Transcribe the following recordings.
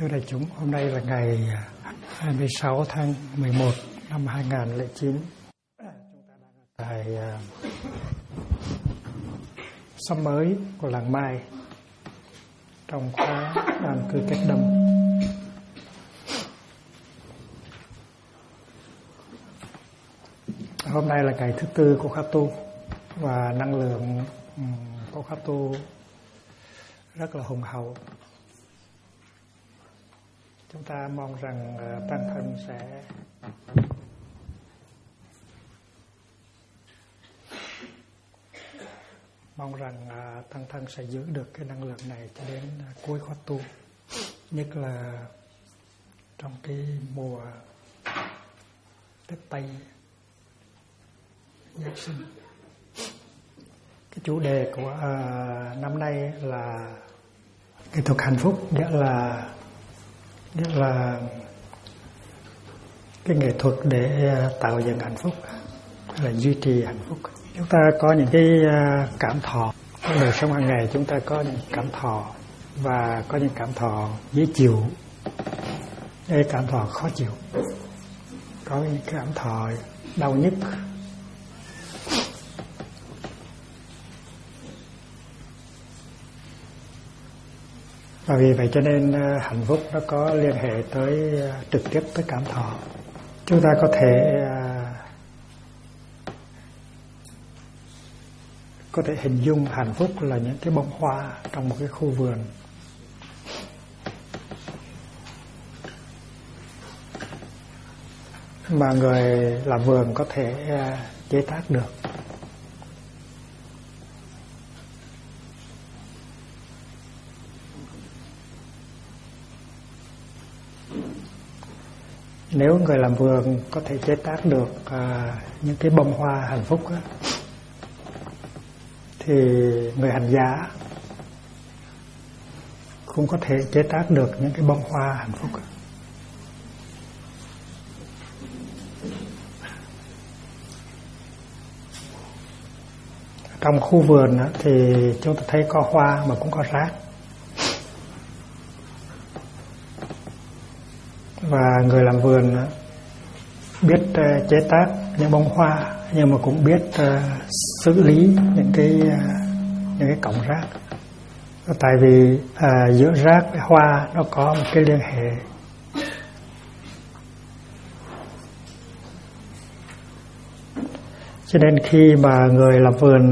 Thưa đại chúng, hôm nay là ngày 26 tháng 11 năm 2009. Chúng ta đang ở tại xóm mới của làng Mai trong khóa an cư Kết Đông. Hôm nay là ngày thứ tư của khóa tu và năng lượng của khóa tu rất là hùng hậu. Chúng ta mong rằng tăng thân sẽ giữ được cái năng lượng này cho đến cuối khóa tu, nhất là trong cái mùa Tết Tây Giáng sinh. Cái chủ đề của năm nay là nghệ thuật hạnh phúc, nghĩa là cái nghệ thuật để tạo dựng hạnh phúc, là duy trì hạnh phúc. Chúng ta có những cái cảm thọ trong đời sống hàng ngày, chúng ta có những cảm thọ và có những cảm thọ dễ chịu, cái cảm thọ khó chịu, có những cảm thọ đau nhức. Và vì vậy cho nên hạnh phúc nó có liên hệ trực tiếp tới cảm thọ. Chúng ta có thể hình dung hạnh phúc là những cái bông hoa trong một cái khu vườn. Mà người làm vườn có thể chế tác được. Nếu người làm vườn có thể chế tác được những cái bông hoa hạnh phúc á, thì người hành giả cũng có thể chế tác được những cái bông hoa hạnh phúc. Trong khu vườn á, thì chúng ta thấy có hoa mà cũng có rác. Và người làm vườn biết chế tác những bông hoa, nhưng mà cũng biết xử lý những cái cọng rác. Tại vì giữa rác với hoa nó có một cái liên hệ. Cho nên khi mà người làm vườn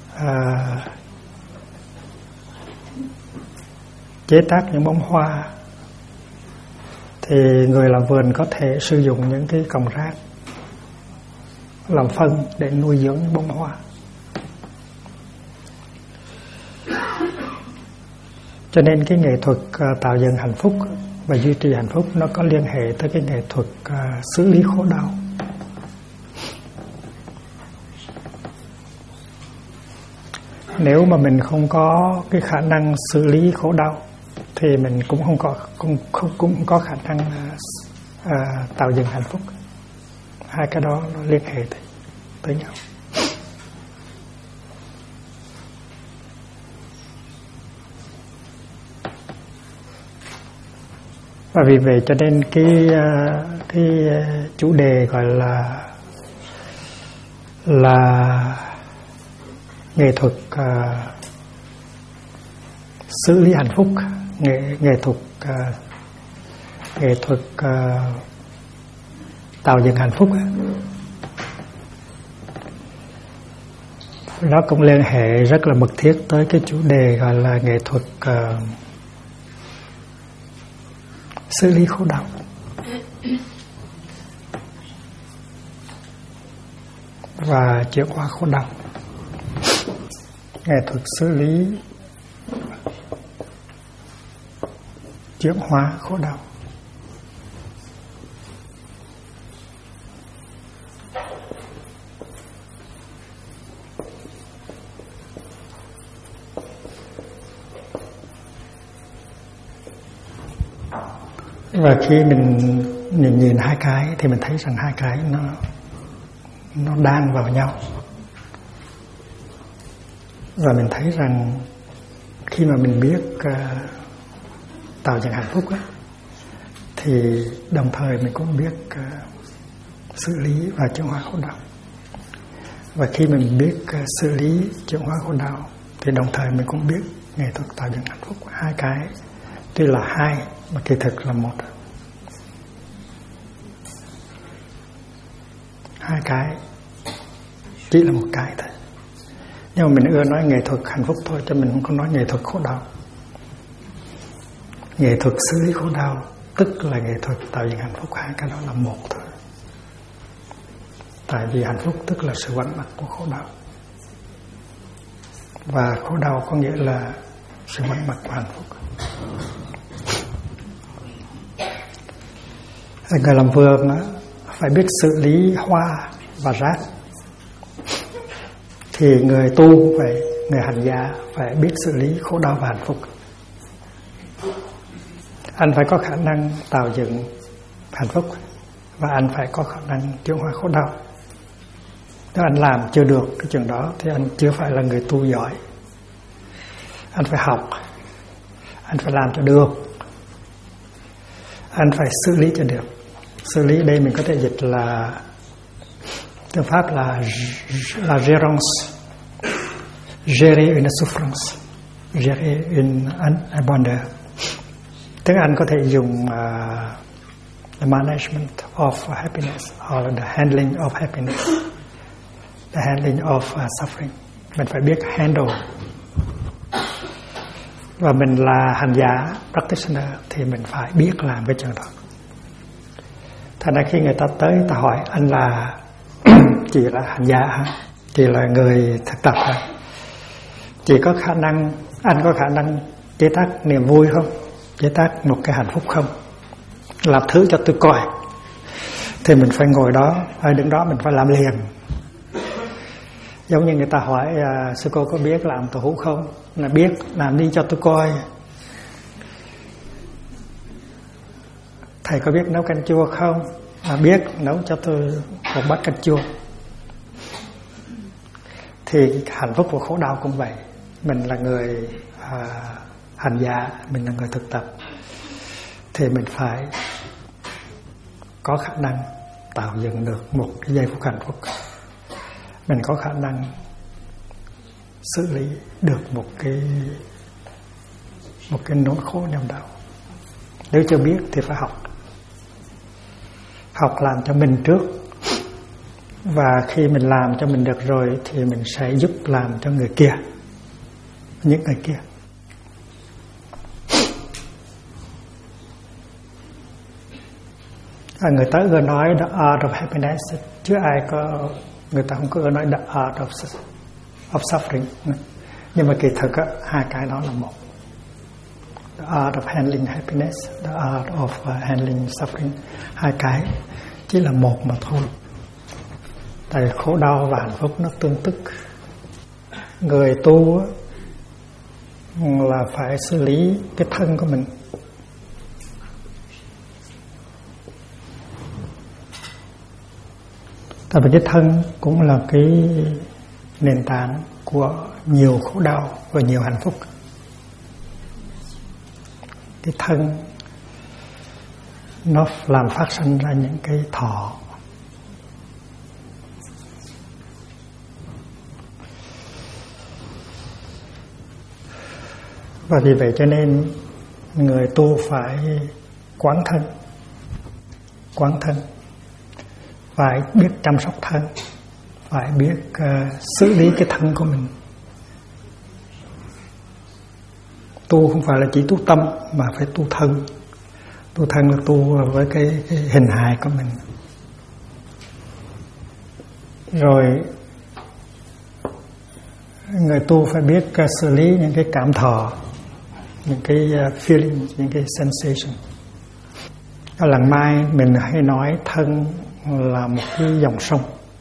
chế tác những bông hoa, thì người làm vườn có thể sử dụng những cái cọng rác làm phân để nuôi dưỡng những bông hoa. Cho nên cái nghệ thuật tạo dựng hạnh phúc và duy trì hạnh phúc nó có liên hệ tới cái nghệ thuật xử lý khổ đau. Nếu mà mình không có cái khả năng xử lý khổ đau thì mình cũng không có khả năng tạo dựng hạnh phúc. Hai cái đó nó liên hệ tới nhau. Và vì vậy cho nên cái chủ đề gọi là nghệ thuật xử lý hạnh phúc, nghệ thuật tạo dựng hạnh phúc. Nó cũng liên hệ rất là mật thiết tới cái chủ đề gọi là nghệ thuật xử lý khổ đau. Và chuyển hóa khổ đau. Nghệ thuật xử lý chuyển hóa khổ đau. Và khi mình nhìn hai cái thì mình thấy rằng hai cái nó đan vào nhau. Và mình thấy rằng khi mà mình biết tạo dựng hạnh phúc á, thì đồng thời mình cũng biết xử lý và chuyển hóa khổ đau. Và khi mình biết xử lý chuyển hóa khổ đau thì đồng thời mình cũng biết nghệ thuật tạo dựng hạnh phúc. Hai cái tuy là hai mà kỳ thực là một. Hai cái chỉ là một cái thôi. Nhưng mà mình ưa nói nghệ thuật hạnh phúc thôi, cho mình không có nói nghệ thuật khổ đau. Nghệ thuật xử lý khổ đau tức là nghệ thuật tạo dựng hạnh phúc, hai cái đó là một thôi. Tại vì hạnh phúc tức là sự vắng mặt của khổ đau, và khổ đau có nghĩa là sự vắng mặt của hạnh phúc. Người làm vườn phải biết xử lý hoa và rác, thì người tu vậy, người hành giả phải biết xử lý khổ đau và hạnh phúc. Anh phải có khả năng tạo dựng hạnh phúc, và anh phải có khả năng chuyển hóa khổ đau. Nếu anh làm chưa được cái chuyện đó thì anh chưa phải là người tu giỏi. Anh phải học, anh phải làm cho được, anh phải xử lý cho được. Xử lý đây mình có thể dịch là tiếng Pháp là gérance, gérer une souffrance, gérer une bonheur. Tiếng Anh có thể dùng the management of happiness or the handling of happiness, the handling of suffering. Mình phải biết handle. Và mình là hành giả, practitioner thì mình phải biết làm cái chuyện đó. Thành ra khi người ta tới, ta hỏi anh là chị là hành giả hả? Chị là người thực tập hả? Chị có khả năng, anh có khả năng chế tác niềm vui không? Chế tác một cái hạnh phúc không? Làm thứ cho tôi coi. Thì mình phải ngồi đó, ở đứng đó mình phải làm liền. Giống như người ta hỏi sư cô có biết làm tàu hũ không? Là biết, làm đi cho tôi coi. Thầy có biết nấu canh chua không? Là biết, nấu cho tôi một bát canh chua. Thì hạnh phúc của khổ đau cũng vậy. Mình là người hành giả, mình là người thực tập, thì mình phải có khả năng tạo dựng được một cái giây phút hạnh phúc. Mình có khả năng xử lý được một cái nỗi khổ niềm đau. Nếu chưa biết thì phải học. Học làm cho mình trước, và khi mình làm cho mình được rồi thì mình sẽ giúp làm cho người kia, những người kia. Người ta ưa nói the art of happiness, chứ ai có, người ta không có ưa nói the art of suffering. Nhưng mà kỳ thực hai cái đó là một. The art of handling happiness, the art of handling suffering, hai cái chỉ là một mà thôi. Tại khổ đau và hạnh phúc nó tương tức. Người tu là phải xử lý cái thân của mình. Tại vì cái thân cũng là cái nền tảng của nhiều khổ đau và nhiều hạnh phúc. Cái thân nó làm phát sinh ra những cái thọ. Và vì vậy cho nên người tu phải quán thân, phải biết chăm sóc thân, phải biết xử lý cái thân của mình. Tu không phải là chỉ tu tâm mà phải tu thân. Tu thân là tu với cái hình hài của mình. Rồi người tu phải biết xử lý những cái cảm thọ, những cái feeling, những cái sensation. Ở làng Mai mình hay nói thân là một cái dòng sông.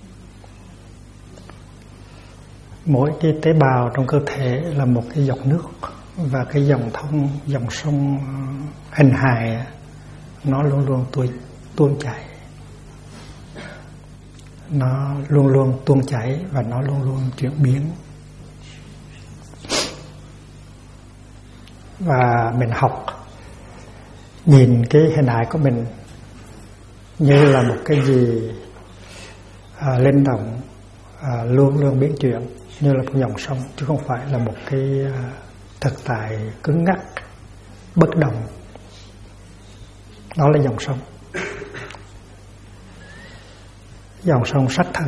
Mỗi cái tế bào trong cơ thể là một cái dòng nước, và cái dòng sông hình hài nó luôn luôn tuôn chảy. Nó luôn luôn tuôn chảy và nó luôn luôn chuyển biến. Và mình học nhìn cái hình hài của mình như là một cái gì linh động, luôn luôn biến chuyển, như là một dòng sông, chứ không phải là một cái thực tại cứng ngắc bất động. Đó là dòng sông, dòng sông sắc thân.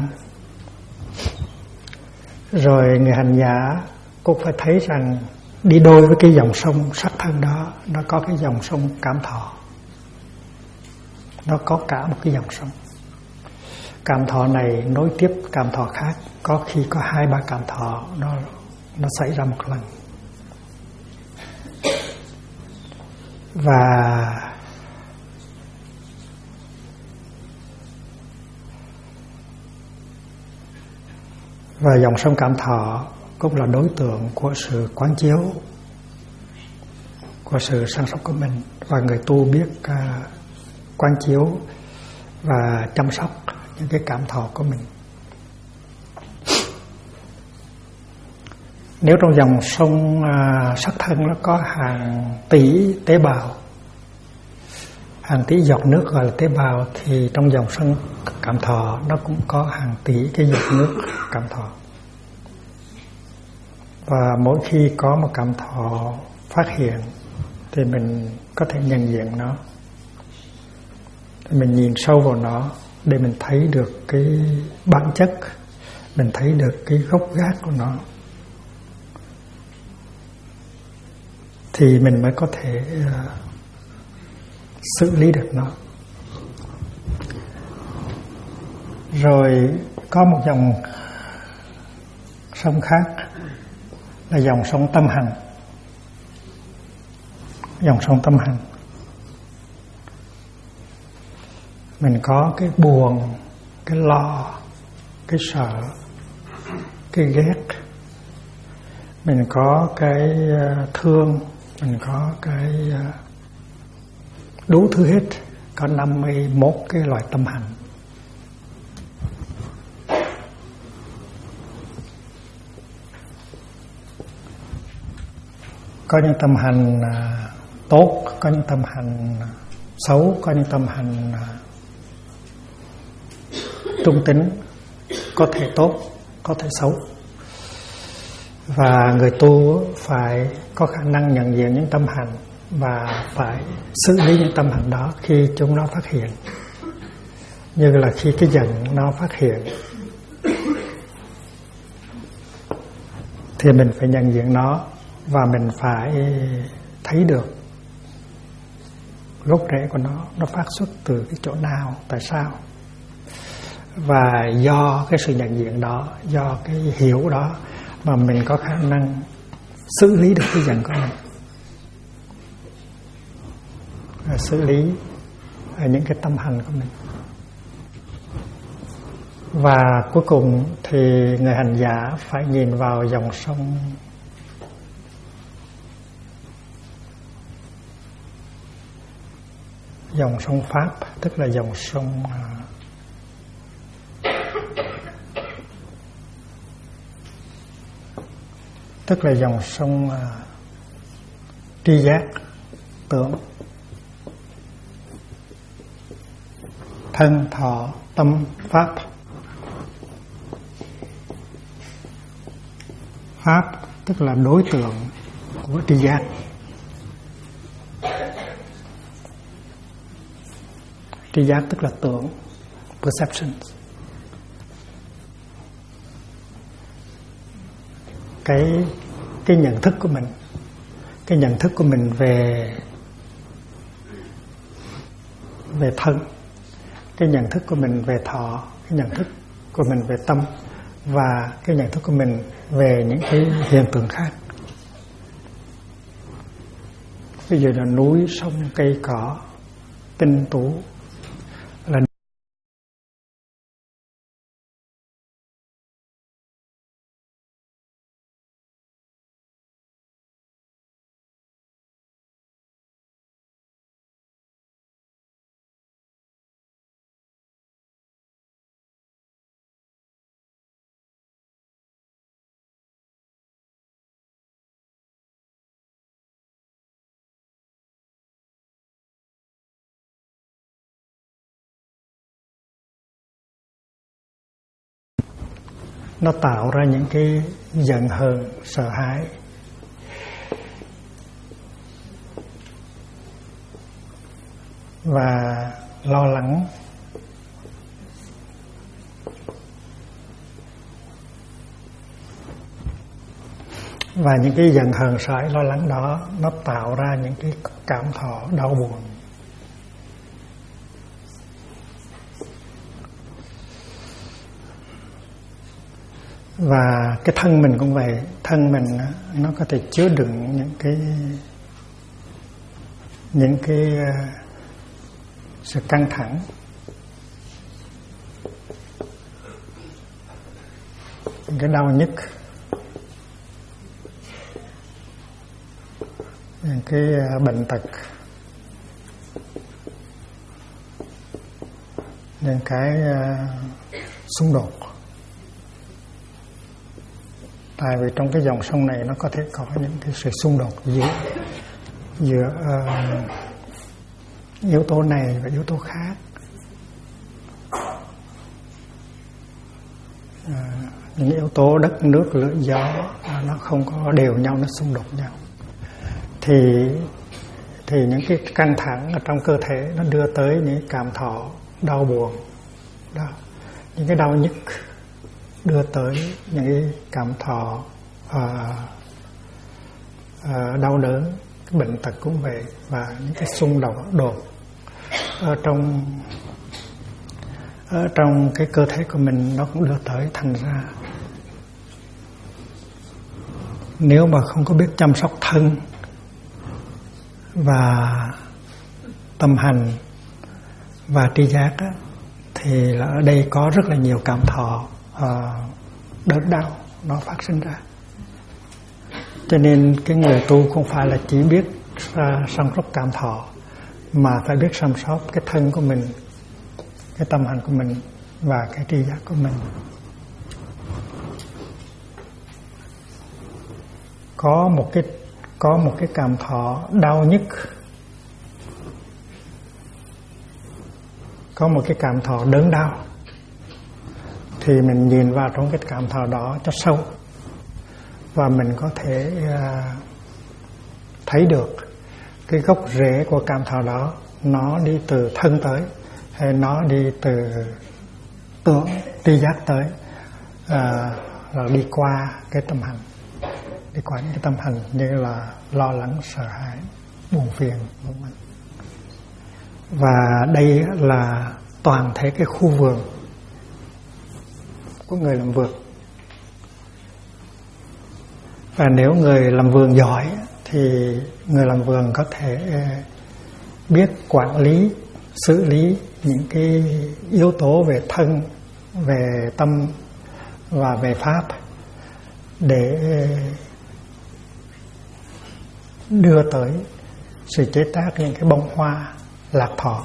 Rồi người hành giả cũng phải thấy rằng đi đôi với cái dòng sông sắc thân đó, nó có cái dòng sông cảm thọ. Nó có cả một cái dòng sông. Cảm thọ này nối tiếp cảm thọ khác, có khi có 2-3 cảm thọ nó xảy ra một lần. Và dòng sông cảm thọ cũng là đối tượng của sự quán chiếu, của sự săn sóc của mình. Và người tu biết quán chiếu và chăm sóc những cái cảm thọ của mình. Nếu trong dòng sông sắc thân nó có hàng tỷ tế bào, hàng tỷ giọt nước gọi là tế bào, thì trong dòng sông cảm thọ nó cũng có hàng tỷ cái giọt nước cảm thọ. Và mỗi khi có một cảm thọ phát hiện thì mình có thể nhận diện nó, mình nhìn sâu vào nó để mình thấy được cái bản chất, mình thấy được cái gốc gác của nó, thì mình mới có thể xử lý được nó. Rồi có một dòng sông khác là dòng sông tâm hành. Dòng sông tâm hành, mình có cái buồn, cái lo, cái sợ, cái ghét, mình có cái thương, mình có cái đủ thứ hết. Có 51 cái loại tâm hành. Có những tâm hành tốt, có những tâm hành xấu, có những tâm hành trung tính, có thể tốt, có thể xấu. Và người tu phải có khả năng nhận diện những tâm hành và phải xử lý những tâm hành đó khi chúng nó phát hiện. Như là khi cái giận nó phát hiện thì mình phải nhận diện nó, và mình phải thấy được gốc rễ của nó phát xuất từ cái chỗ nào, tại sao. Và do cái sự nhận diện đó, do cái hiểu đó mà mình có khả năng xử lý được cái giận của mình, và xử lý những cái tâm hành của mình. Và cuối cùng thì người hành giả phải nhìn vào dòng sông Pháp, tức là dòng sông tri giác, tưởng, thân, thọ, tâm, pháp. Pháp tức là đối tượng của tri giác. Tri giác tức là tưởng, perception. Cái nhận thức của mình, cái nhận thức của mình về thân, cái nhận thức của mình về thọ, cái nhận thức của mình về tâm, và cái nhận thức của mình về những cái hiện tượng khác. Ví dụ là núi, sông, cây cỏ, tinh tú, là nó tạo ra những cái giận hờn, sợ hãi. Và lo lắng. Và những cái giận hờn sợ hãi lo lắng đó nó tạo ra những cái cảm thọ đau buồn. Và cái thân mình cũng vậy, thân mình nó có thể chứa đựng những cái sự căng thẳng, những cái đau nhức, những cái bệnh tật, những cái xung đột. Tại vì trong cái dòng sông này nó có thể có những cái sự xung đột giữa yếu tố này và yếu tố khác. Những yếu tố đất, nước, lửa, gió nó không có đều nhau, nó xung đột nhau. Thì những cái căng thẳng ở trong cơ thể nó đưa tới những cảm thọ đau buồn đó, những cái đau nhức đưa tới những cái cảm thọ đau đớn, cái bệnh tật cũng vậy. Và những cái xung đột ở trong cái cơ thể của mình nó cũng đưa tới. Thành ra nếu mà không có biết chăm sóc thân và tâm hành và tri giác á, thì là ở đây có rất là nhiều cảm thọ đớn đau nó phát sinh ra. Cho nên cái người tu không phải là chỉ biết săn sóc cảm thọ, mà phải biết săn sóc cái thân của mình, cái tâm hành của mình và cái tri giác của mình. Có một cái cảm thọ đau nhức, có một cái cảm thọ đớn đau, thì mình nhìn vào trong cái cảm thọ đó cho sâu, và mình có thể thấy được cái gốc rễ của cảm thọ đó, nó đi từ thân tới, hay nó đi từ tưởng tri giác tới, rồi đi qua cái tâm hành, đi qua những cái tâm hành như là lo lắng, sợ hãi, buồn phiền. Và đây là toàn thể cái khu vườn của người làm vườn. Và nếu người làm vườn giỏi thì người làm vườn có thể biết quản lý, xử lý những cái yếu tố về thân, về tâm và về pháp, để đưa tới sự chế tác những cái bông hoa lạc thọ,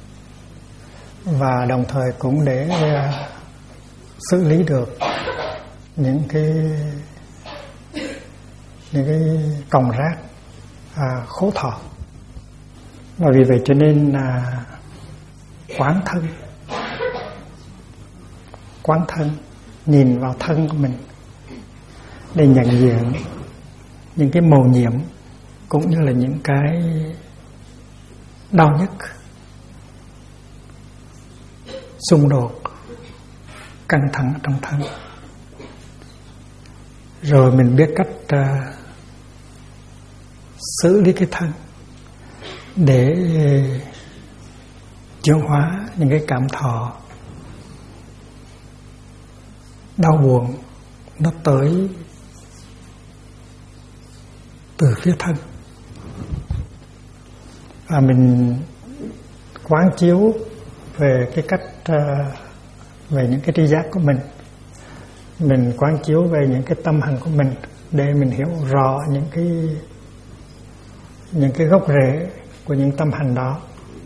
và đồng thời cũng để xử lý được những cái cọng rác khổ thọ. Và vì vậy cho nên là quán thân, nhìn vào thân của mình để nhận diện những cái mầu nhiệm cũng như là những cái đau nhức, xung đột, căng thẳng trong thân. Rồi mình biết cách xử lý cái thân để chuyển hóa những cái cảm thọ đau buồn nó tới từ phía thân. Và mình quán chiếu về cái cách về những cái tri giác của mình quán chiếu về những cái tâm hành của mình, để mình hiểu rõ những cái gốc rễ của những tâm hành đó.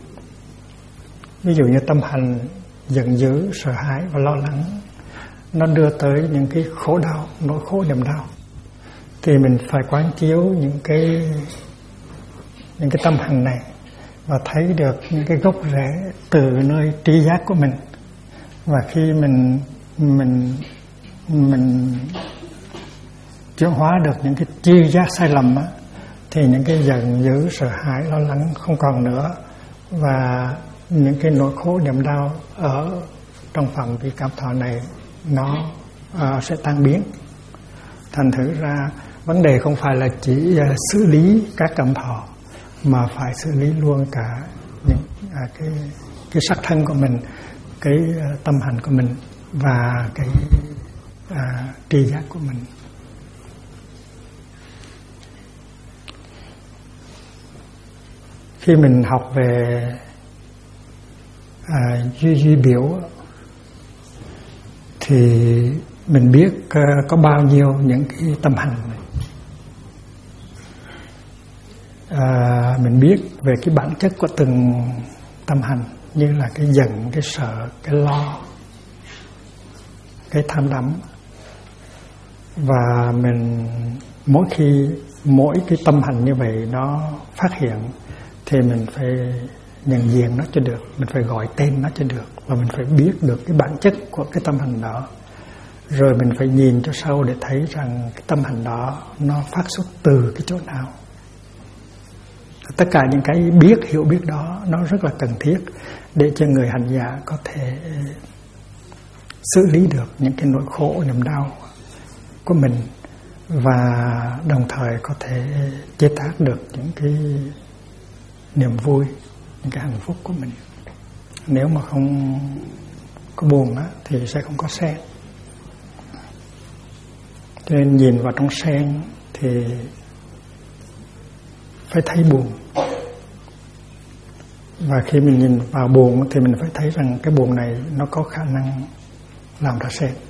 Ví dụ như tâm hành giận dữ, sợ hãi và lo lắng, nó đưa tới những cái khổ đau, nỗi khổ niềm đau, thì mình phải quán chiếu những cái tâm hành này và thấy được những cái gốc rễ từ nơi tri giác của mình. Và khi mình mình chuyển hóa được những cái tri giác sai lầm á, thì những cái giận dữ, sợ hãi, lo lắng không còn nữa, và những cái nỗi khổ niềm đau ở trong phạm vi cảm thọ này nó sẽ tan biến. Thành thử ra vấn đề không phải là chỉ xử lý các cảm thọ, mà phải xử lý luôn cả những cái sắc thân của mình, cái tâm hành của mình và cái tri giác của mình. Khi mình học về duy biểu thì mình biết có bao nhiêu những cái tâm hành này. Mình biết về cái bản chất của từng tâm hành, như là cái giận, cái sợ, cái lo, cái tham đắm. Và mình mỗi cái tâm hành như vậy nó phát hiện thì mình phải nhận diện nó cho được, mình phải gọi tên nó cho được, và mình phải biết được cái bản chất của cái tâm hành đó. Rồi mình phải nhìn cho sâu để thấy rằng cái tâm hành đó nó phát xuất từ cái chỗ nào. Tất cả những cái hiểu biết đó nó rất là cần thiết để cho người hành giả có thể xử lý được những cái nỗi khổ, niềm đau của mình, và đồng thời có thể chế tác được những cái niềm vui, những cái hạnh phúc của mình. Nếu mà không có buồn á, thì sẽ không có sen. Cho nên nhìn vào trong sen thì phải thấy buồn. Và khi mình nhìn vào buồn thì mình phải thấy rằng cái buồn này nó có khả năng làm ra sen.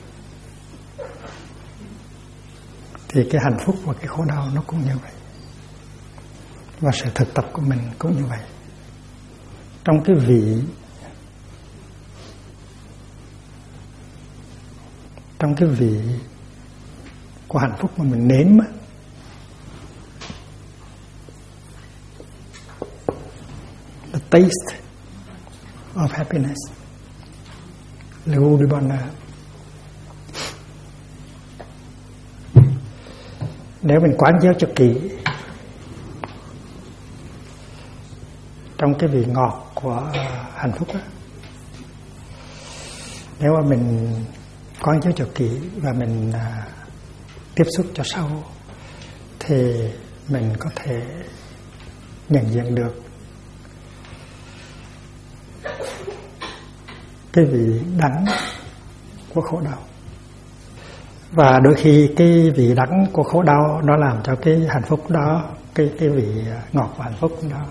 Thì cái hạnh phúc và cái khổ đau nó cũng như vậy. Và sự thực tập của mình cũng như vậy. Trong cái vị của hạnh phúc mà mình nếm á, the taste of happiness, Lưu Đi Bon Na. Nếu mình quán chiếu cho kỹ trong cái vị ngọt của hạnh phúc đó, nếu mà mình quán chiếu cho kỹ và mình tiếp xúc cho sâu thì mình có thể nhận diện được cái vị đắng của khổ đau. Và đôi khi cái vị đắng của khổ đau nó làm cho cái hạnh phúc đó, cái vị ngọt của hạnh phúc đó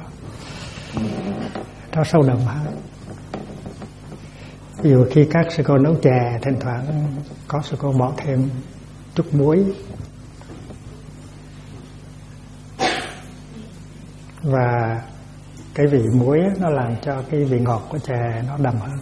nó sâu đậm hơn. Ví dụ khi các sư cô nấu chè, thỉnh thoảng có sư cô bỏ thêm chút muối, và cái vị muối nó làm cho cái vị ngọt của chè nó đậm hơn.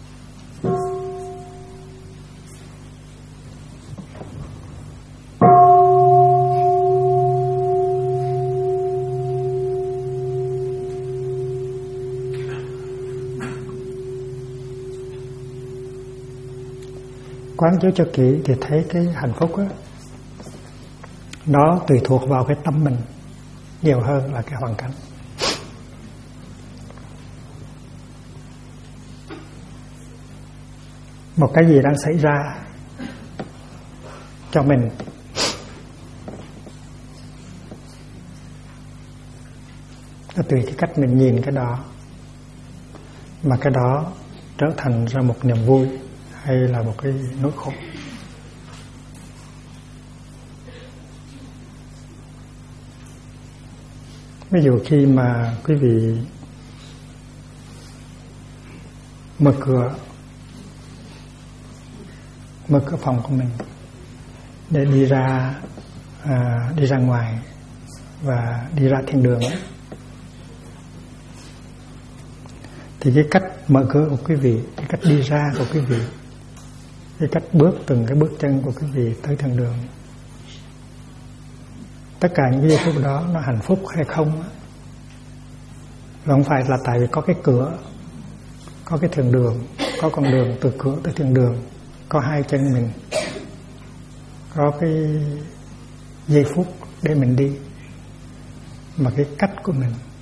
Quán chiếu cho kỹ thì thấy cái hạnh phúc đó, nó tùy thuộc vào cái tâm mình nhiều hơn là cái hoàn cảnh. Một cái gì đang xảy ra cho mình, nó tùy cái cách mình nhìn cái đó mà cái đó trở thành ra một niềm vui hay là một cái nỗi khổ. Ví dụ khi mà quý vị mở cửa phòng của mình để đi ra ngoài và đi ra thiên đường ấy, thì cái cách mở cửa của quý vị, cái cách đi ra của quý vị, cái cách từng cái bước chân của quý vị tới thiên đường, tất cả những cái giây phút đó nó hạnh phúc hay không, là không phải là tại vì có cái cửa, có cái thiên đường, có con đường từ cửa tới thiên đường, có hai chân mình, có cái giây phút để mình đi, mà cái cách của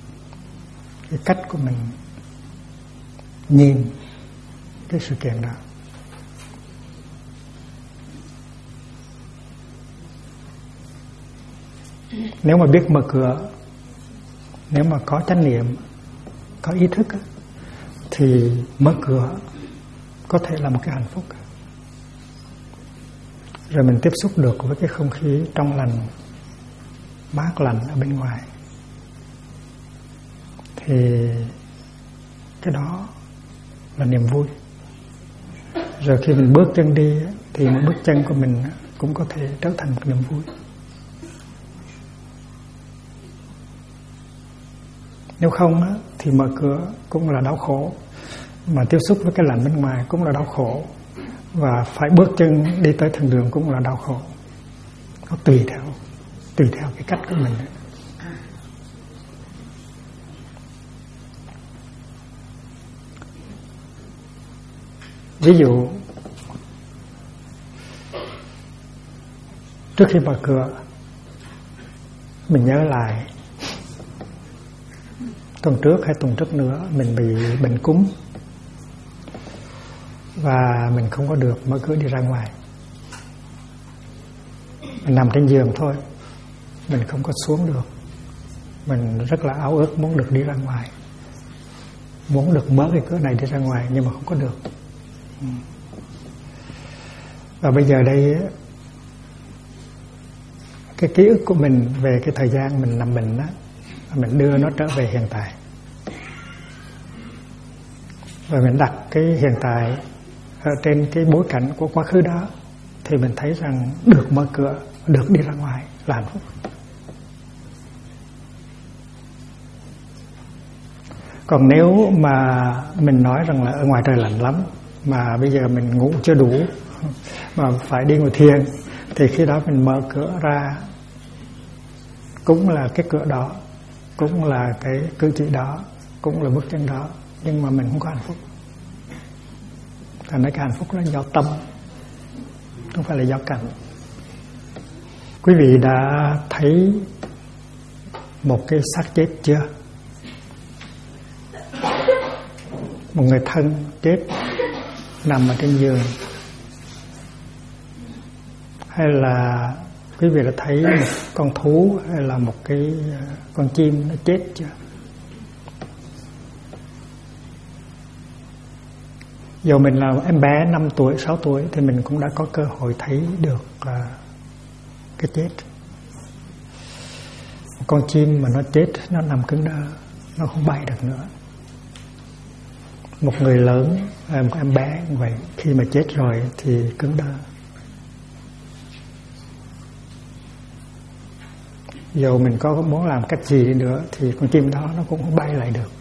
mình nhìn cái sự kiện đó. Nếu mà biết mở cửa, nếu mà có chánh niệm, có ý thức, thì mở cửa có thể là một cái hạnh phúc. Rồi mình tiếp xúc được với cái không khí trong lành, mát lành ở bên ngoài, thì cái đó là niềm vui. Rồi khi mình bước chân đi thì mỗi bước chân của mình cũng có thể trở thành một niềm vui. Nếu không thì mở cửa cũng là đau khổ, mà tiếp xúc với cái lạnh bên ngoài cũng là đau khổ, và phải bước chân đi tới thần đường cũng là đau khổ. Nó tùy theo cái cách của mình. Ví dụ trước khi mở cửa, mình nhớ lại tuần trước hay tuần trước nữa mình bị bệnh cúm và mình không có được mở cửa đi ra ngoài. Mình nằm trên giường thôi, mình không có xuống được. Mình rất là ao ước muốn được đi ra ngoài, muốn được mở cái cửa này đi ra ngoài, nhưng mà không có được. Và bây giờ đây cái ký ức của mình về cái thời gian mình nằm bệnh đó, mình đưa nó trở về hiện tại, và mình đặt cái hiện tại ở trên cái bối cảnh của quá khứ đó, thì mình thấy rằng được mở cửa, được đi ra ngoài là hạnh phúc. Còn nếu mà mình nói rằng là ở ngoài trời lạnh lắm, mà bây giờ mình ngủ chưa đủ, mà phải đi ngồi thiền, thì khi đó mình mở cửa ra cũng là cái cửa đó, cũng là cái cử chỉ đó, cũng là bước chân đó, nhưng mà mình không có hạnh phúc. Thành ra cái hạnh phúc là do tâm, không phải là do cảnh. Quý vị đã thấy một cái xác chết chưa? Một người thân chết nằm ở trên giường, hay là quý vị đã thấy một con thú hay là một cái con chim nó chết chưa? Dù mình là em bé 5 tuổi, 6 tuổi thì mình cũng đã có cơ hội thấy được cái chết. Một con chim mà nó chết, nó nằm cứng đơ, nó không bay được nữa. Một người lớn, một em bé như vậy, khi mà chết rồi thì cứng đơ. Dù mình có muốn làm cách gì đi nữa thì con chim đó nó cũng không bay lại được.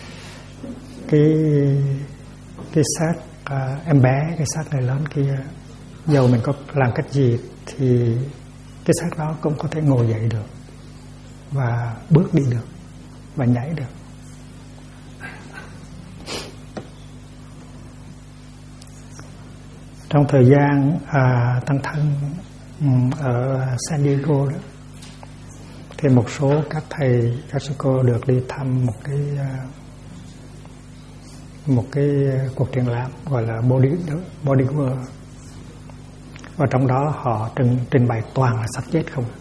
Cái xác em bé, cái xác người lớn kia, dù mình có làm cách gì thì cái xác đó cũng có thể ngồi dậy được, và bước đi được, và nhảy được. Trong thời gian tăng thân ở San Diego đó, thì một số các thầy, các sư cô được đi thăm một cái cuộc triển lãm gọi là Body World, và trong đó họ trình bày toàn là xác chết không.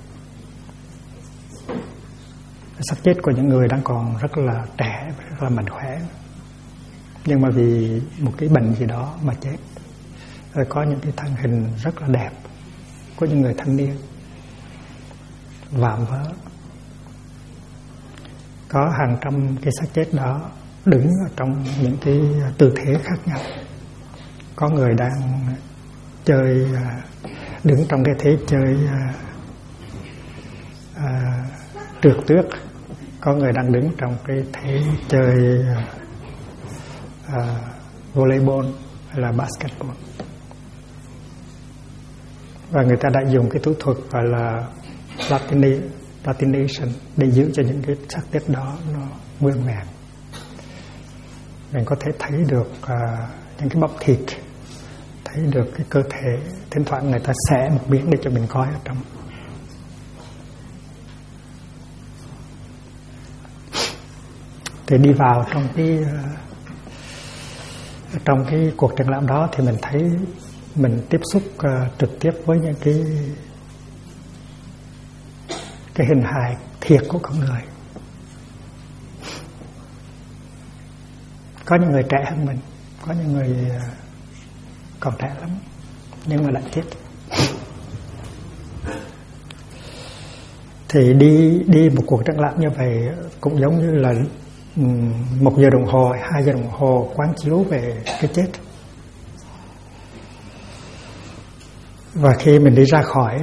Xác chết của những người đang còn rất là trẻ, rất là mạnh khỏe, nhưng mà vì một cái bệnh gì đó mà chết. Rồi có những cái thân hình rất là đẹp của những người thanh niên vạm vỡ, có hàng trăm cái xác chết đó đứng ở trong những cái tư thế khác nhau. Có người đang chơi, đứng trong cái thế chơi trượt tuyết. Có người đang đứng trong cái thế chơi volleyball hay là basketball. Và người ta đã dùng cái thủ thuật gọi là platination để giữ cho những cái xác chết đó nó nguyên vẹn. Mình có thể thấy được những cái bắp thịt thấy được cái cơ thể, thỉnh thoảng người ta xẻ một miếng để cho mình coi ở trong. Thì đi vào trong cái cuộc triển lãm đó thì mình thấy mình tiếp xúc trực tiếp với những cái hình hài thiệt của con người. Có những người trẻ hơn mình, có những người còn trẻ lắm nhưng mà đã chết. Thì đi một cuộc triển lãm như vậy cũng giống như là 1 giờ đồng hồ, 2 giờ đồng hồ quán chiếu về cái chết. Và khi mình đi ra khỏi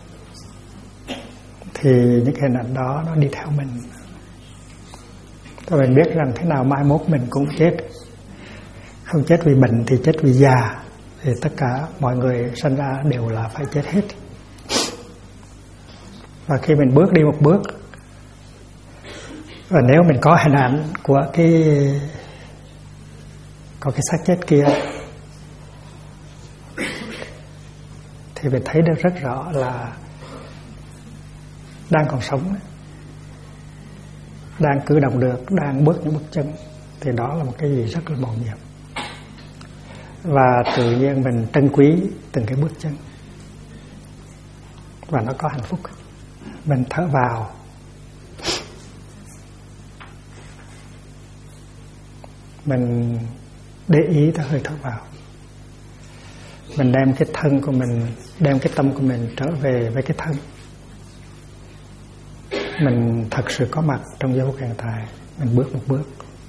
thì những cái hình ảnh đó nó đi theo mình. Các bạn biết rằng thế nào mai mốt mình cũng chết. Không chết vì bệnh thì chết vì già. Thì tất cả mọi người sinh ra đều là phải chết hết. Và khi mình bước đi một bước, và nếu mình có hình ảnh của cái xác chết kia thì mình thấy được rất rõ là đang còn sống, đang cử động được, đang bước những bước chân. Thì đó là một cái gì rất là mầu nhiệm. Và tự nhiên mình trân quý từng cái bước chân. Và nó có hạnh phúc. Mình thở vào, mình để ý tới hơi thở vào. Mình đem cái thân của mình, đem cái tâm của mình trở về với cái thân. Mình thật sự có mặt trong giây phút hiện tại. Mình bước một bước,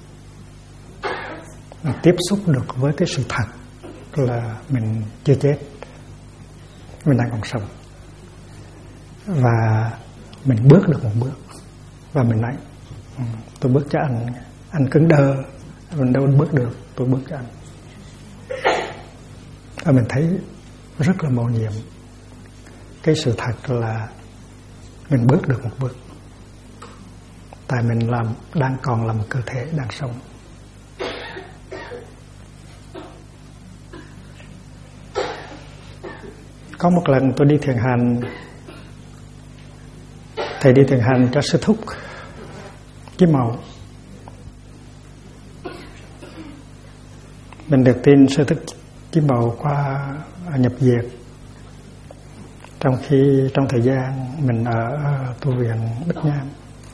mình tiếp xúc được với cái sự thật là mình chưa chết, mình đang còn sống. Và mình bước được một bước. Và mình nói tôi bước cho anh cứng đơ, mình đâu bước được, tôi bước cho anh. Và mình thấy rất là mầu nhiệm. Cái sự thật là mình bước được một bước. Tại mình đang còn là một cơ thể đang sống. Có một lần tôi đi thiền hành, thầy đi thiền hành cho sư thúc Kim Mậu. Mình được tin sư thúc Kim Mậu qua nhập viện trong thời gian mình ở tu viện Bích Nham.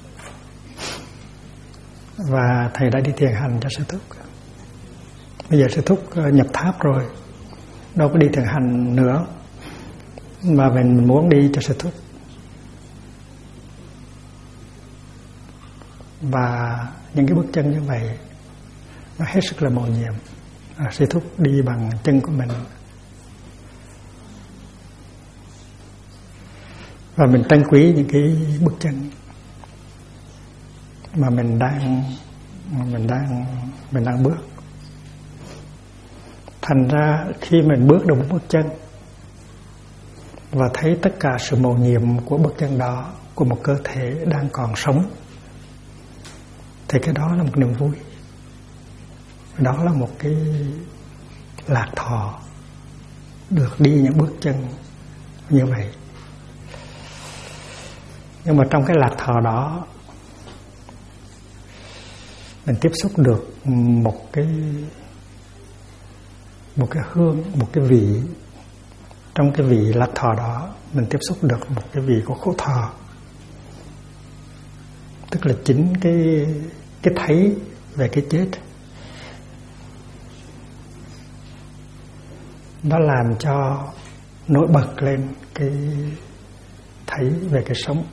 Và thầy đã đi thiền hành cho sư thúc. Bây giờ sư thúc nhập tháp rồi, đâu có đi thiền hành nữa, mà mình muốn đi cho sư thúc. Và những cái bước chân như vậy nó hết sức là mầu nhiệm. Sư thúc đi bằng chân của mình. Và mình trân quý những cái bước chân mà mình đang bước. Thành ra khi mình bước được một bước chân và thấy tất cả sự mầu nhiệm của bước chân đó, của một cơ thể đang còn sống, thì cái đó là một niềm vui. Đó là một cái lạc thọ được đi những bước chân như vậy. Nhưng mà trong cái lạc thọ đó mình tiếp xúc được một cái hương, một cái vị. Trong cái vị lạc thọ đó mình tiếp xúc được một cái vị của khổ thọ. Tức là chính cái thấy về cái chết. Nó làm cho nổi bật lên cái thấy về cái sống.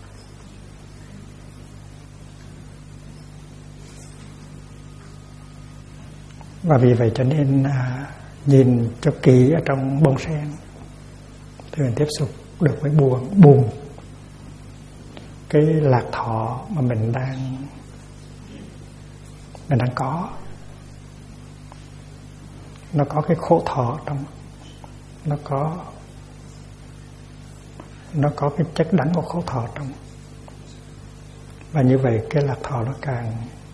Và vì vậy cho nên nhìn cho kỹ ở trong bông sen thì mình tiếp xúc được với buồn. Cái lạc thọ mà mình đang có, nó có cái khổ thọ trong, nó có cái chất đắng của khổ thọ trong. Và như vậy cái lạc thọ nó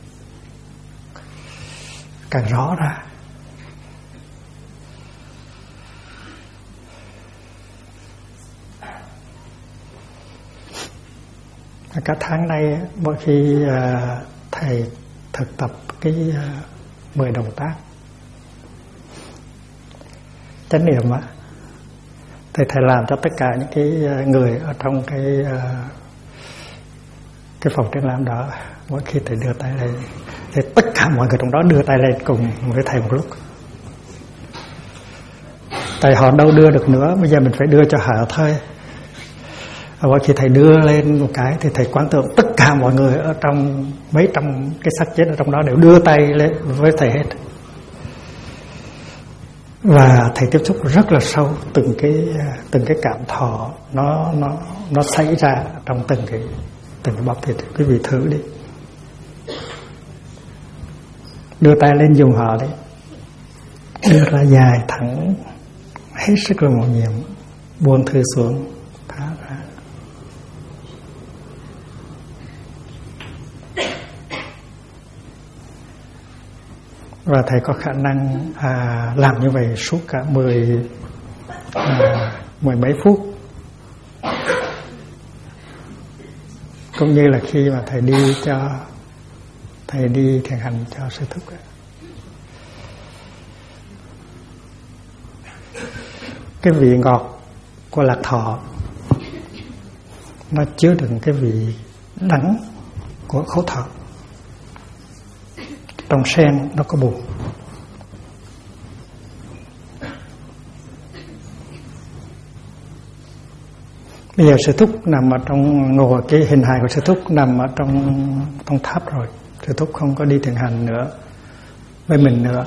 càng rõ ra. Cả tháng nay mỗi khi thầy thực tập cái 10 động tác chánh niệm á, thì thầy làm cho tất cả những cái người ở trong cái phòng triển lãm đó, mỗi khi thầy đưa tay lên thì tất cả mọi người trong đó đưa tay lên cùng với thầy một lúc. Tại họ đâu đưa được nữa, bây giờ mình phải đưa cho họ thôi. Mỗi khi thầy đưa lên một cái thì thầy quán tưởng tất cả mọi người ở trong mấy trăm cái xác chết ở trong đó đều đưa tay lên với thầy hết. Và thầy tiếp xúc rất là sâu từng cái cảm thọ nó xảy ra trong từng cái bắp thịt. Quý vị thử đi, đưa tay lên dùng họ đấy, đưa ra dài thẳng, hết sức là mầu nhiệm, buông thư xuống, thả ra. Và thầy có khả năng làm như vậy suốt cả mười mấy phút. Cũng như là khi mà thầy đi thiền hành cho sư thúc ấy. Cái vị ngọt của lạc thọ nó chứa đựng cái vị đắng của khổ thọ. Trong sen nó có bùn. Bây giờ sư thúc nằm ở trong ngồi, cái hình hài của sư thúc nằm ở trong tháp rồi. Sư thúc không có đi thiền hành nữa với mình nữa,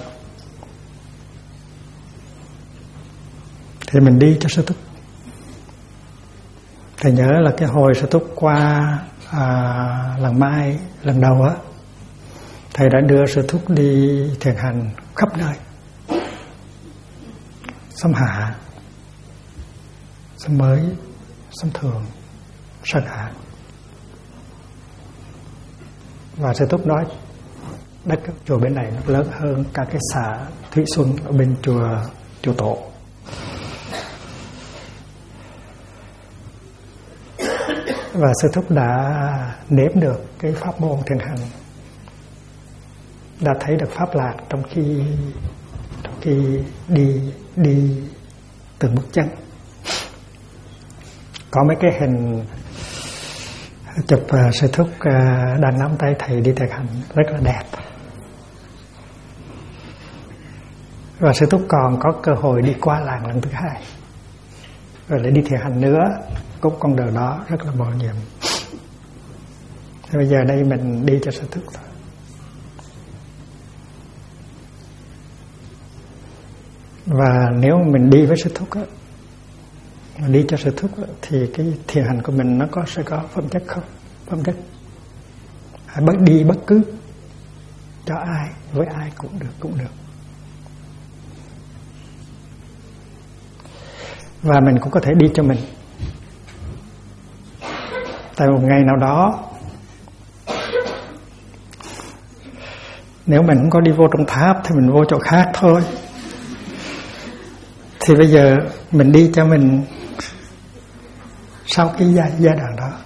thì mình đi cho sư thúc. Thầy nhớ là cái hồi sư thúc qua Làng Mai lần đầu á, thầy đã đưa sư thúc đi thiền hành khắp nơi, xóm Hạ, xóm Mới, xóm Thường, Sơn Hạ. Và sư thúc nói đất chùa bên này nó lớn hơn cả cái xã Thủy Xuân ở bên chùa Tổ. Và sư thúc đã nếm được cái pháp môn thiền hành, đã thấy được pháp lạc trong khi đi từng bước chân. Có mấy cái hình chụp sư thúc đang nắm tay thầy đi thiền hành rất là đẹp. Và sư thúc còn có cơ hội đi qua làng lần thứ hai, rồi lại đi thiền hành nữa, cũng con đường đó rất là mầu nhiệm. Thì bây giờ đây mình đi cho sư thúc thôi. Và nếu mình đi với sư thúc á, mình đi cho sư thúc á, thì cái thiền hành của mình nó sẽ có phẩm chất không? Phẩm chất đi bất cứ cho ai, với ai cũng được. Và mình cũng có thể đi cho mình. Tại một ngày nào đó, nếu mình không có đi vô trong tháp thì mình vô chỗ khác thôi. Thì bây giờ mình đi cho mình sau cái giai đoạn đó.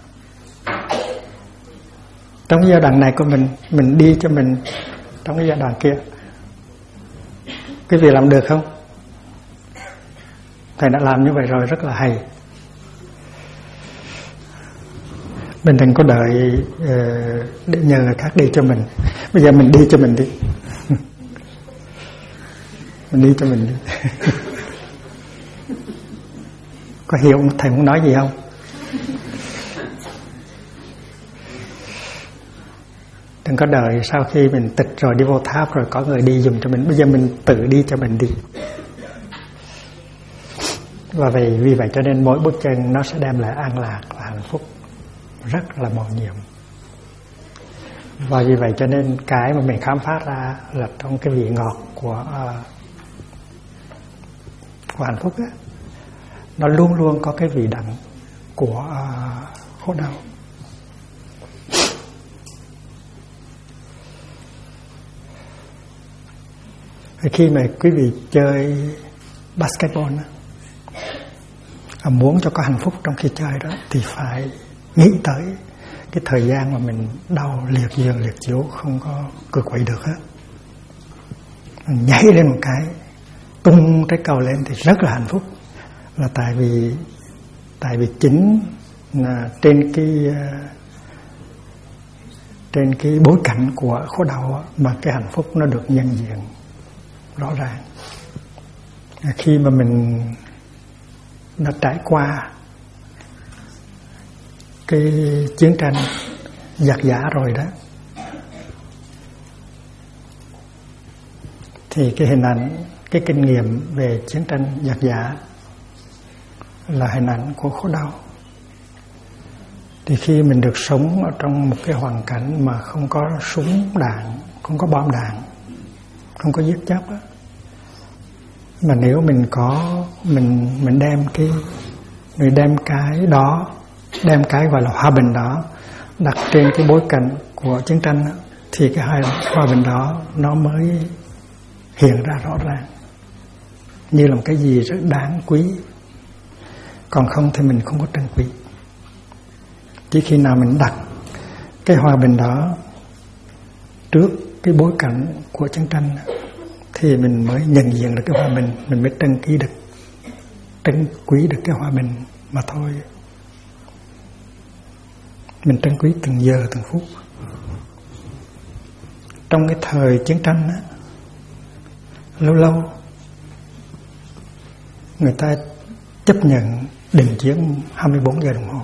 Trong giai đoạn này của mình đi cho mình trong cái giai đoạn kia. Quý vị làm được không? Thầy đã làm như vậy rồi, rất là hay. Mình đừng có đợi để nhờ người khác đi cho mình. Bây giờ mình đi cho mình đi. Mình đi cho mình đi. Có hiểu thầy muốn nói gì không? Đừng có đợi sau khi mình tịch rồi đi vô tháp rồi có người đi dùng cho mình. Bây giờ mình tự đi cho mình đi. Và vì vậy cho nên mỗi bước chân nó sẽ đem lại an lạc và hạnh phúc rất là mầu nhiệm. Và vì vậy cho nên cái mà mình khám phá ra là trong cái vị ngọt của hạnh phúc á, nó luôn luôn có cái vị đắng của khổ đau. Khi mà quý vị chơi basketball á, muốn cho có hạnh phúc trong khi chơi đó thì phải nghĩ tới cái thời gian mà mình đau liệt giường liệt chiếu không có cử quậy được hết, mình nhảy lên một cái tung trái cầu lên thì rất là hạnh phúc, là tại vì chính là trên cái bối cảnh của khổ đau mà cái hạnh phúc nó được nhân diện rõ ràng. Khi mà mình đã trải qua cái chiến tranh giặc giã rồi đó, thì cái hình ảnh, cái kinh nghiệm về chiến tranh giặc giã là hình ảnh của khổ đau. Thì khi mình được sống ở trong một cái hoàn cảnh mà không có súng đạn, không có bom đạn, không có giết chóc á, mà nếu mình có mình đem cái gọi là hòa bình đó đặt trên cái bối cảnh của chiến tranh đó, thì cái hòa bình đó nó mới hiện ra rõ ràng như là một cái gì rất đáng quý. Còn không thì mình không có trân quý. Chỉ khi nào mình đặt cái hòa bình đó trước cái bối cảnh của chiến tranh thì mình mới nhận diện được cái hòa bình, mình mới trân quý được cái hòa bình mà thôi. Mình trân quý từng giờ từng phút. Trong cái thời chiến tranh á, lâu lâu người ta chấp nhận đình chiến 24 giờ đồng hồ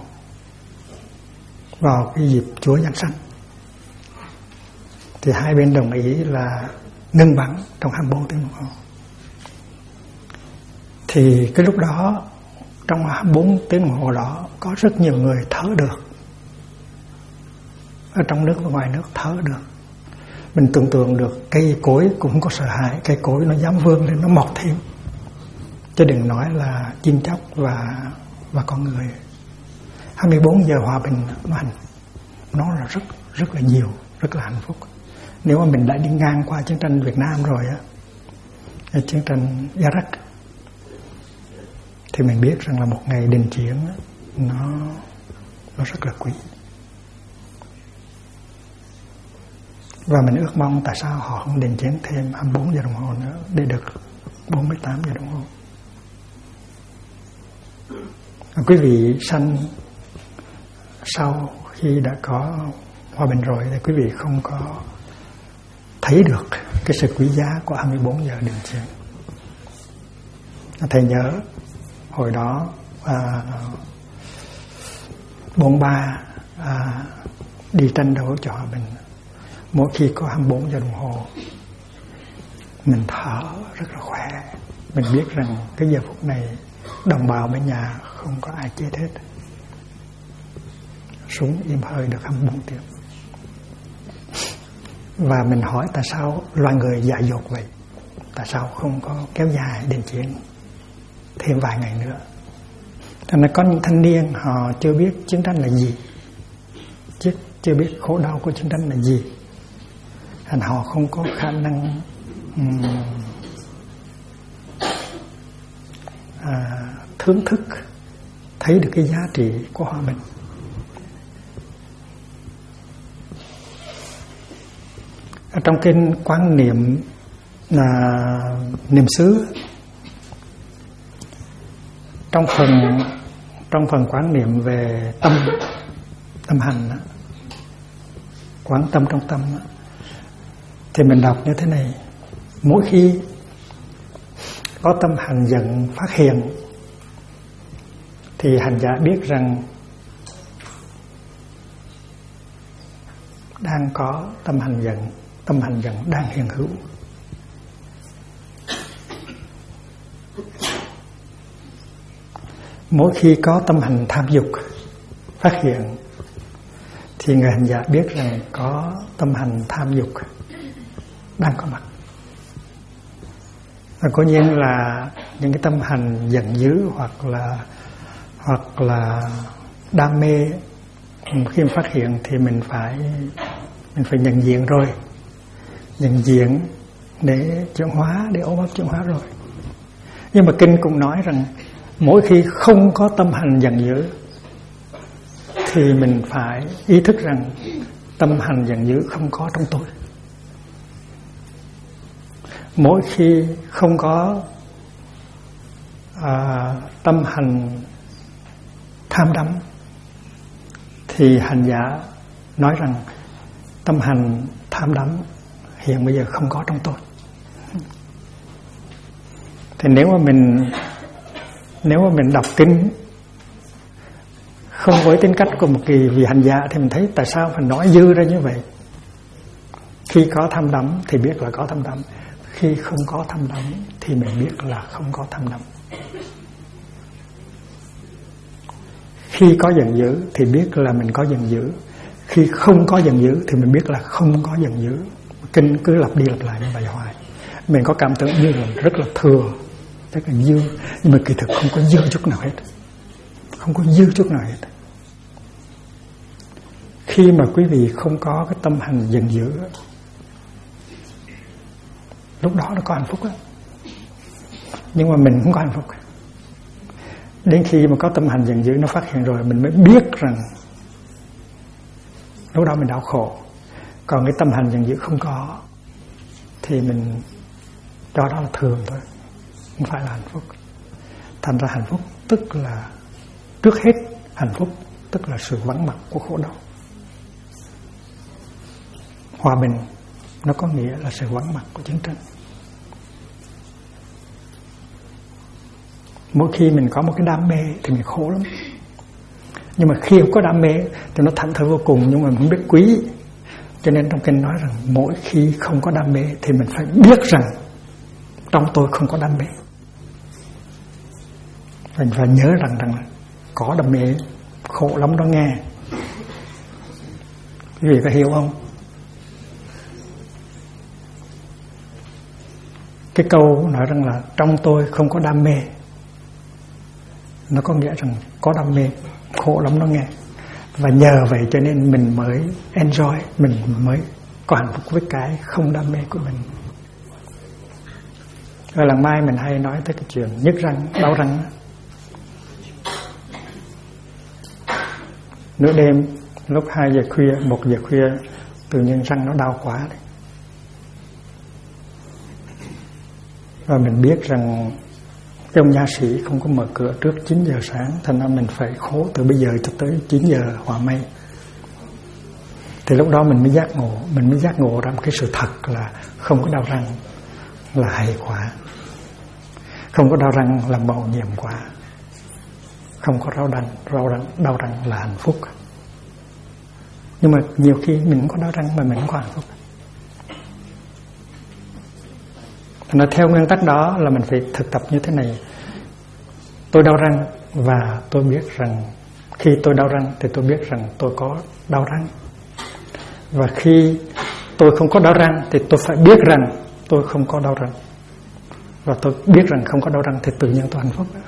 vào cái dịp Chúa Giáng sanh, thì hai bên đồng ý là ngưng bắn trong 24 tiếng đồng hồ. Thì cái lúc đó, trong 24 tiếng đồng hồ đó, có rất nhiều người thở được, ở trong nước và ngoài nước thở được. Mình tưởng tượng được cây cối cũng không có sợ hãi, cây cối nó dám vươn lên, nó mọc thêm, chứ đừng nói là chim chóc và con người. 24 giờ hòa bình nó là rất là nhiều, rất là hạnh phúc. Nếu mà mình đã đi ngang qua chiến tranh Việt Nam rồi á, chiến tranh Iraq, thì mình biết rằng là một ngày đình chiến nó rất là quý. Và mình ước mong tại sao họ không đình chiến thêm 24 giờ đồng hồ nữa để được 48 giờ đồng hồ. Quý vị sanh sau khi đã có hòa bình rồi thì quý vị không có thấy được cái sự quý giá của 24 giờ đình chiến. Thầy nhớ hồi đó Bôn Ba đi tranh đấu cho hòa bình, mỗi khi có 24 giờ đồng hồ mình thở rất là khỏe. Mình biết rằng cái giờ phút này đồng bào bên nhà không có ai chết hết, súng im hơi được 24 tiếng. Và mình hỏi tại sao loài người dại dột vậy, tại sao không có kéo dài đình chiến thêm vài ngày nữa. Thành ra có những thanh niên họ chưa biết chiến tranh là gì, chưa biết khổ đau của chiến tranh là gì, thành họ không có khả năng thưởng thức, thấy được cái giá trị của hòa bình. Ở trong cái quán niệm niệm xứ, trong phần quán niệm về tâm hành, quán tâm trong tâm, thì mình đọc như thế này: mỗi khi có tâm hành giận phát hiện thì hành giả biết rằng đang có tâm hành giận đang hiện hữu. Mỗi khi có tâm hành tham dục phát hiện thì người hành giả biết rằng có tâm hành tham dục đang có mặt. Và cố nhiên là những cái tâm hành giận dữ hoặc là đam mê, khi mà phát hiện thì mình phải nhận diện rồi, nhận diện để chuyển hóa, để ôm ấp chuyển hóa rồi. Nhưng mà kinh cũng nói rằng mỗi khi không có tâm hành giận dữ thì mình phải ý thức rằng tâm hành giận dữ không có trong tôi. Mỗi khi không có tâm hành tham đắm thì hành giả nói rằng tâm hành tham đắm hiện bây giờ không có trong tôi. Thì nếu mà mình đọc kinh không với tính cách của một kỳ vị hành giả thì mình thấy tại sao phải nói dư ra như vậy. Khi có tham đắm thì biết là có tham đắm, khi không có tham đắm thì mình biết là không có tham đắm. Khi có giận dữ thì biết là mình có giận dữ, khi không có giận dữ thì mình biết là không có giận dữ. Kinh cứ lặp đi lặp lại như vậy hoài. Mình có cảm tưởng như là rất là thừa, rất là dư, nhưng mà kỳ thực không có dư chút nào hết. Không có dư chút nào hết. Khi mà quý vị không có cái tâm hành giận dữ, lúc đó nó có hạnh phúc đó. Nhưng mà mình không có hạnh phúc. Đến khi mà có tâm hành giận dữ nó phát hiện rồi, mình mới biết rằng lúc đó mình đau khổ. Còn cái tâm hành giận dữ không có thì mình cho đó là thường thôi, không phải là hạnh phúc. Thành ra hạnh phúc tức là trước hết hạnh phúc tức là sự vắng mặt của khổ đau. Hòa bình nó có nghĩa là sự vắng mặt của chiến tranh. Mỗi khi mình có một cái đam mê thì mình khổ lắm. Nhưng mà khi không có đam mê thì nó thảnh thơi vô cùng, nhưng mà mình không biết quý. Cho nên trong kinh nói rằng mỗi khi không có đam mê thì mình phải biết rằng trong tôi không có đam mê. Mình phải nhớ rằng có đam mê khổ lắm đó nghe. Quý vị có hiểu không? Cái câu nói rằng là trong tôi không có đam mê, nó có nghĩa rằng có đam mê khổ lắm đó nghe. Và nhờ vậy cho nên mình mới enjoy, mình mới có hạnh phúc với cái không đam mê của mình. Ở làng Mai mình hay nói tới cái chuyện nhức răng, đau răng. Nửa đêm lúc 2 giờ khuya, 1 giờ khuya, tự nhiên răng nó đau quá đấy. Và mình biết rằng cái ông nha sĩ không có mở cửa trước 9 giờ sáng, thành ra mình phải khổ từ bây giờ cho tới 9 giờ họa may. Thì lúc đó mình mới giác ngộ ra một cái sự thật là không có đau răng là hay quá, không có đau răng là mầu nhiệm quá, không có đau răng là hạnh phúc. Nhưng mà nhiều khi mình không có đau răng mà mình không có hạnh phúc. Nó theo nguyên tắc đó là mình phải thực tập như thế này. Tôi đau răng và tôi biết rằng khi tôi đau răng thì tôi biết rằng tôi có đau răng. Và khi tôi không có đau răng thì tôi phải biết rằng tôi không có đau răng. Và tôi biết rằng không có đau răng thì tự nhiên tôi hạnh phúc.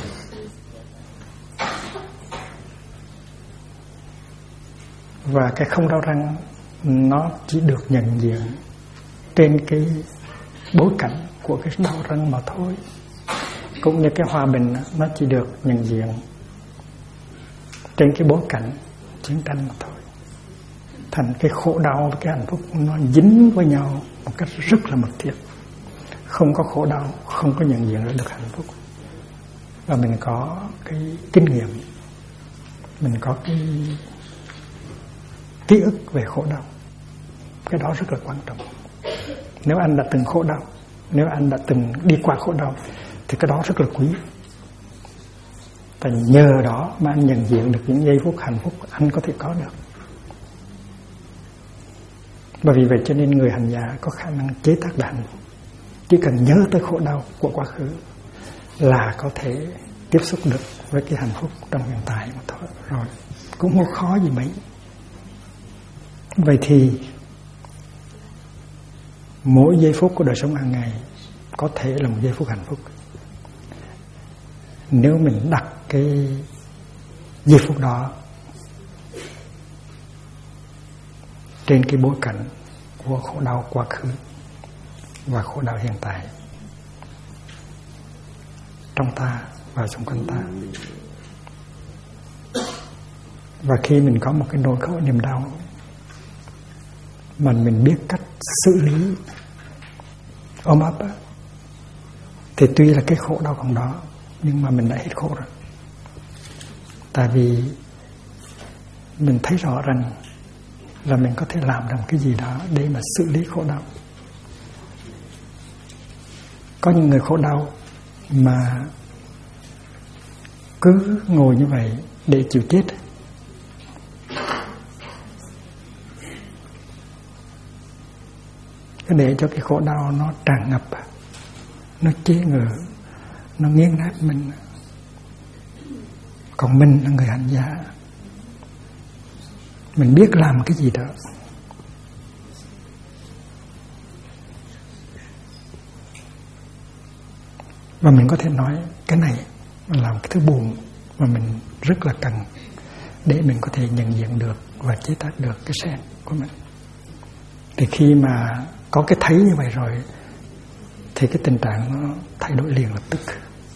Và cái không đau răng nó chỉ được nhận diện trên cái bối cảnh của cái đau răng mà thôi. Cũng như cái hòa bình nó chỉ được nhận diện trên cái bối cảnh chiến tranh mà thôi. Thành cái khổ đau và cái hạnh phúc nó dính với nhau một cách rất là mật thiết. Không có khổ đau, không có nhận diện được hạnh phúc. Và mình có cái kinh nghiệm, mình có cái ký ức về khổ đau. Cái đó rất là quan trọng. Nếu anh đã từng khổ đau, nếu anh đã từng đi qua khổ đau thì cái đó rất là quý. Tại nhờ đó mà anh nhận diện được những giây phút hạnh phúc anh có thể có được. Bởi vì vậy cho nên người hành giả có khả năng chế tác được hạnh phúc. Chỉ cần nhớ tới khổ đau của quá khứ là có thể tiếp xúc được với cái hạnh phúc trong hiện tại mà thôi. Rồi cũng không khó gì mấy. Vậy thì mỗi giây phút của đời sống hàng ngày có thể là một giây phút hạnh phúc. Nếu mình đặt cái giây phút đó trên cái bối cảnh của khổ đau quá khứ và khổ đau hiện tại trong ta và xung quanh ta, Và khi mình có một cái nỗi khổ niềm đau mà mình biết cách xử lý, ôm ấp, thì tuy là cái khổ đau còn đó, nhưng mà mình đã hết khổ rồi. Tại vì mình thấy rõ rằng là mình có thể làm được cái gì đó để mà xử lý khổ đau. Có những người khổ đau mà cứ ngồi như vậy để chịu chết, cứ để cho cái khổ đau nó tràn ngập, nó chế ngự, nó nghiền nát mình. Còn mình là người hành giả, mình biết làm cái gì đó. Và mình có thể nói cái này là cái thứ buồn mà mình rất là cần để mình có thể nhận diện được và chế tác được cái sen của mình. Thì khi mà có cái thấy như vậy rồi thì cái tình trạng nó thay đổi liền lập tức.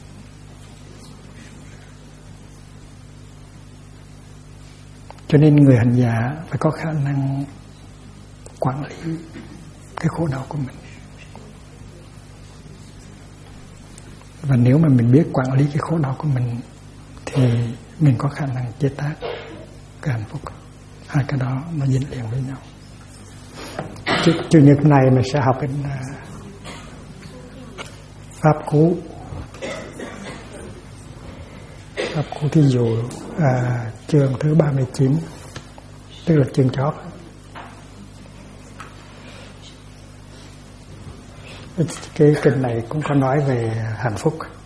Cho nên người hành giả phải có khả năng quản lý cái khổ đau của mình. Và nếu mà mình biết quản lý cái khổ đau của mình thì mình có khả năng chế tác cái hạnh phúc. Hai cái đó nó dính liền với nhau. Chủ nhật này mình sẽ học cái pháp cú. Pháp cú thí dụ chương thứ 39, tức là chương chót. Cái kinh này cũng có nói về hạnh phúc.